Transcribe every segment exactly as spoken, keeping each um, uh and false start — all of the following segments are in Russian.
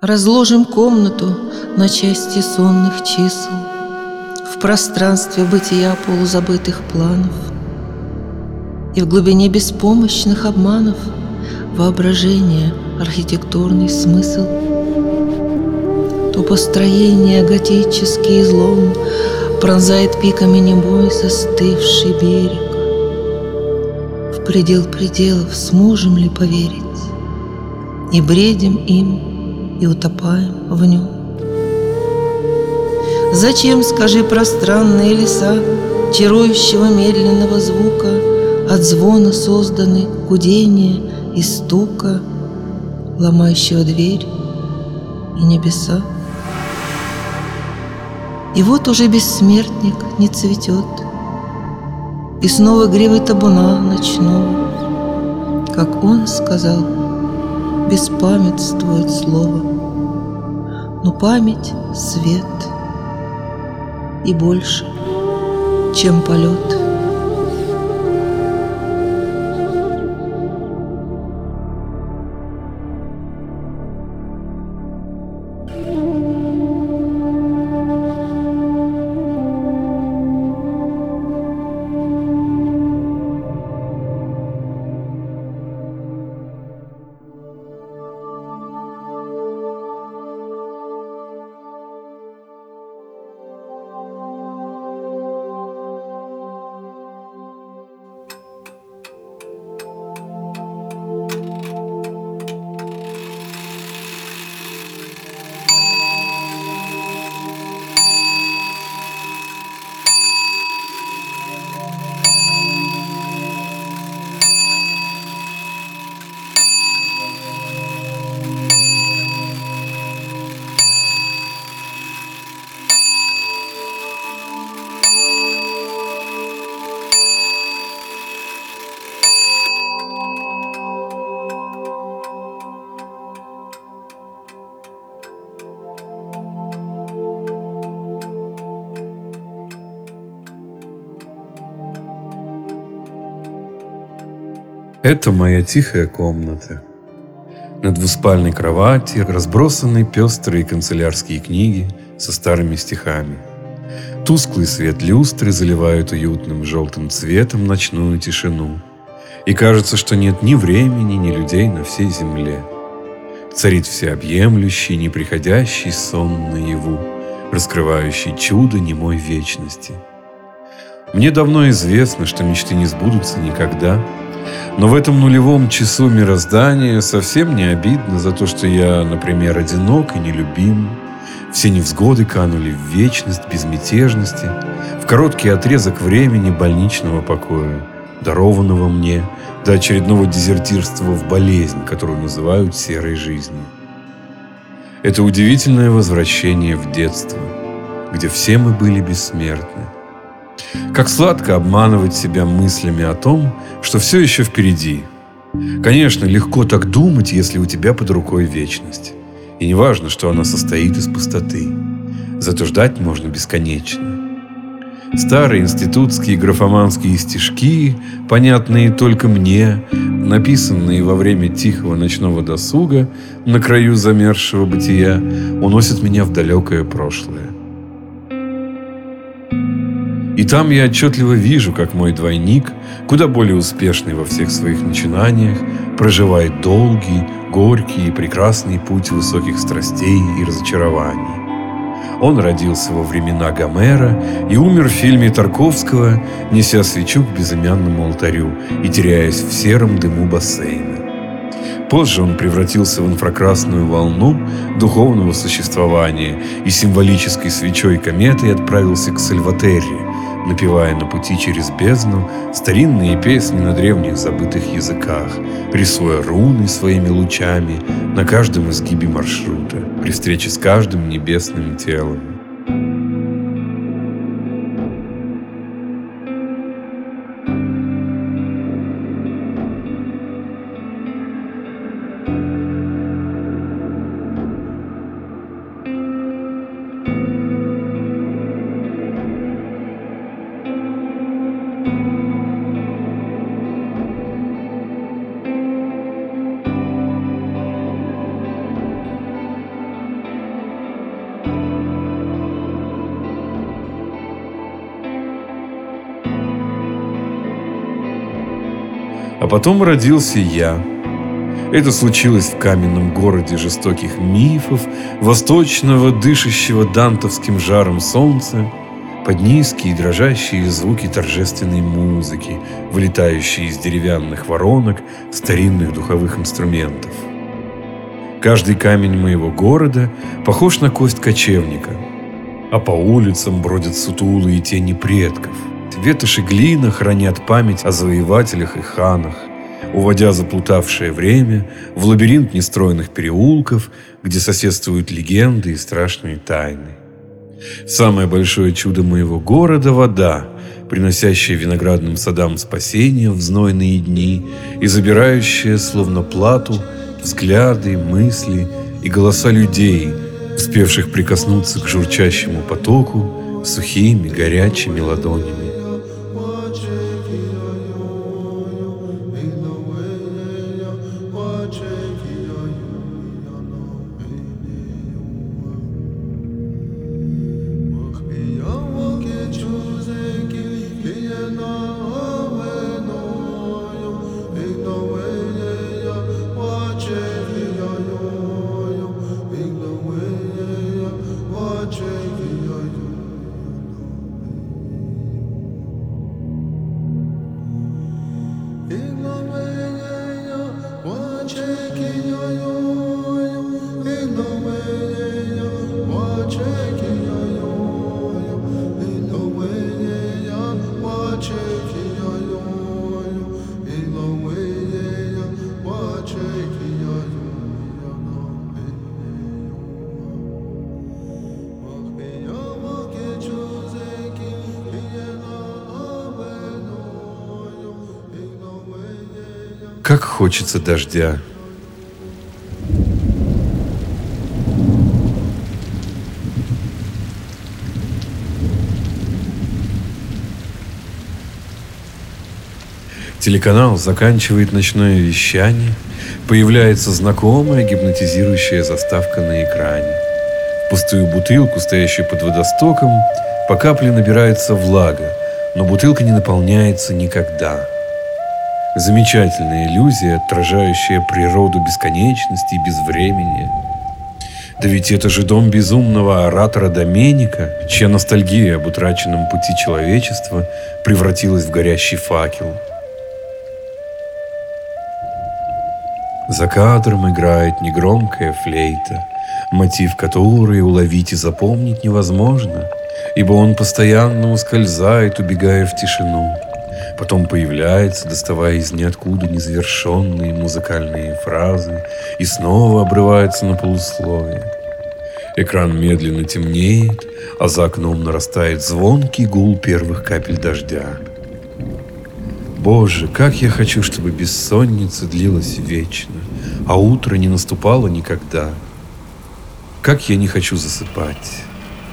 Разложим комнату на части сонных чисел в пространстве бытия полузабытых планов, и в глубине беспомощных обманов воображение архитектурный смысл. То построение готический излом пронзает пиками немой застывший берег. В предел пределов сможем ли поверить? И бредим им, и утопаем в нем. Зачем, скажи, пространные леса чарующего медленного звука от звона созданы гудения и стука, ломающего дверь и небеса? И вот уже бессмертник не цветет, и снова игривый табуна ночного, как он сказал, беспамятствует слово. Но память — свет, и больше, чем полет. Это моя тихая комната. На двуспальной кровати разбросаны пестрые канцелярские книги со старыми стихами. Тусклый свет люстры заливает уютным желтым цветом ночную тишину. И кажется, что нет ни времени, ни людей на всей земле. Царит всеобъемлющий, неприходящий сон наяву, раскрывающий чудо немой вечности. Мне давно известно, что мечты не сбудутся никогда, но в этом нулевом часу мироздания совсем не обидно за то, что я, например, одинок и нелюбим. Все невзгоды канули в вечность безмятежности, в короткий отрезок времени больничного покоя, дарованного мне до очередного дезертирства в болезнь, которую называют серой жизнью. Это удивительное возвращение в детство, где все мы были бессмертны. Как сладко обманывать себя мыслями о том, что все еще впереди. Конечно, легко так думать, если у тебя под рукой вечность. И не важно, что она состоит из пустоты. Зато ждать можно бесконечно. Старые институтские графоманские стишки, понятные только мне, написанные во время тихого ночного досуга на краю замерзшего бытия, уносят меня в далекое прошлое. И там я отчетливо вижу, как мой двойник, куда более успешный во всех своих начинаниях, проживает долгий, горький и прекрасный путь высоких страстей и разочарований. Он родился во времена Гомера и умер в фильме Тарковского, неся свечу к безымянному алтарю и теряясь в сером дыму бассейна. Позже он превратился в инфракрасную волну духовного существования и символической свечой кометы отправился к Сальватерре, напевая на пути через бездну старинные песни на древних забытых языках, рисуя руны своими лучами на каждом изгибе маршрута, при встрече с каждым небесным телом. А потом родился я. Это случилось в каменном городе жестоких мифов, восточного, дышащего дантовским жаром солнца, под низкие дрожащие звуки торжественной музыки, вылетающие из деревянных воронок старинных духовых инструментов. Каждый камень моего города похож на кость кочевника, а по улицам бродят сутулые тени предков. Ветошь и глина хранят память о завоевателях и ханах, уводя заплутавшее время в лабиринт нестроенных переулков, где соседствуют легенды и страшные тайны. Самое большое чудо моего города – вода, приносящая виноградным садам спасение в знойные дни и забирающая, словно плату, взгляды, мысли и голоса людей, успевших прикоснуться к журчащему потоку сухими горячими ладонями. Как хочется дождя. Телеканал заканчивает ночное вещание, появляется знакомая гипнотизирующая заставка на экране. В пустую бутылку, стоящую под водостоком, по капле набирается влага, но бутылка не наполняется никогда. Замечательная иллюзия, отражающая природу бесконечности и безвременья. Да ведь это же дом безумного оратора Доменика, чья ностальгия об утраченном пути человечества превратилась в горящий факел. За кадром играет негромкая флейта, мотив которой уловить и запомнить невозможно, ибо он постоянно ускользает, убегая в тишину. Потом появляется, доставая из ниоткуда незавершенные музыкальные фразы, и снова обрывается на полусловие. Экран медленно темнеет, а за окном нарастает звонкий гул первых капель дождя. Боже, как я хочу, чтобы бессонница длилась вечно, а утро не наступало никогда. Как я не хочу засыпать.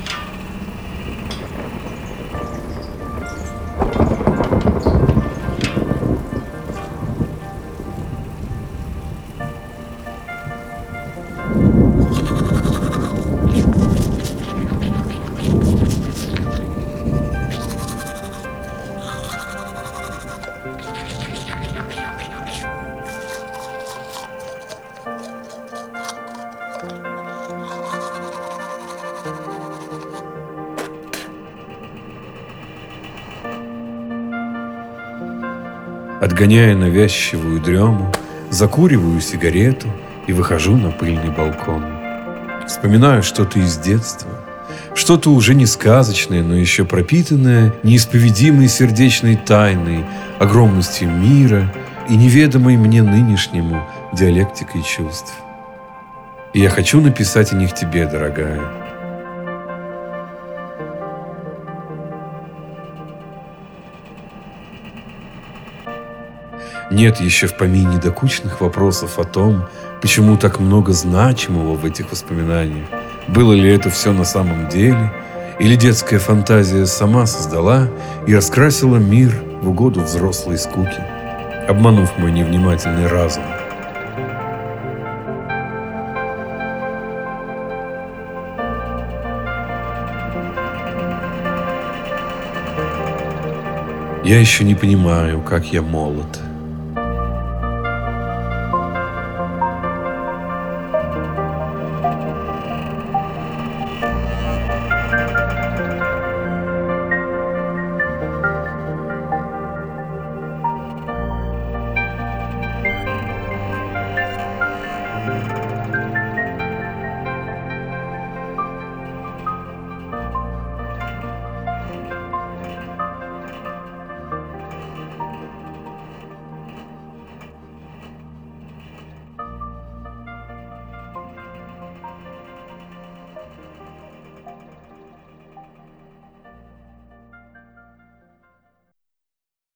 Отгоняя навязчивую дрему, закуриваю сигарету и выхожу на пыльный балкон. Вспоминаю что-то из детства, что-то уже не сказочное, но еще пропитанное неисповедимой сердечной тайной, огромностью мира и неведомой мне нынешнему диалектикой чувств. И я хочу написать о них тебе, дорогая. Нет еще в помине докучных вопросов о том, почему так много значимого в этих воспоминаниях. Было ли это все на самом деле, или детская фантазия сама создала и раскрасила мир в угоду взрослой скуки, обманув мой невнимательный разум. Я еще не понимаю, как я молод.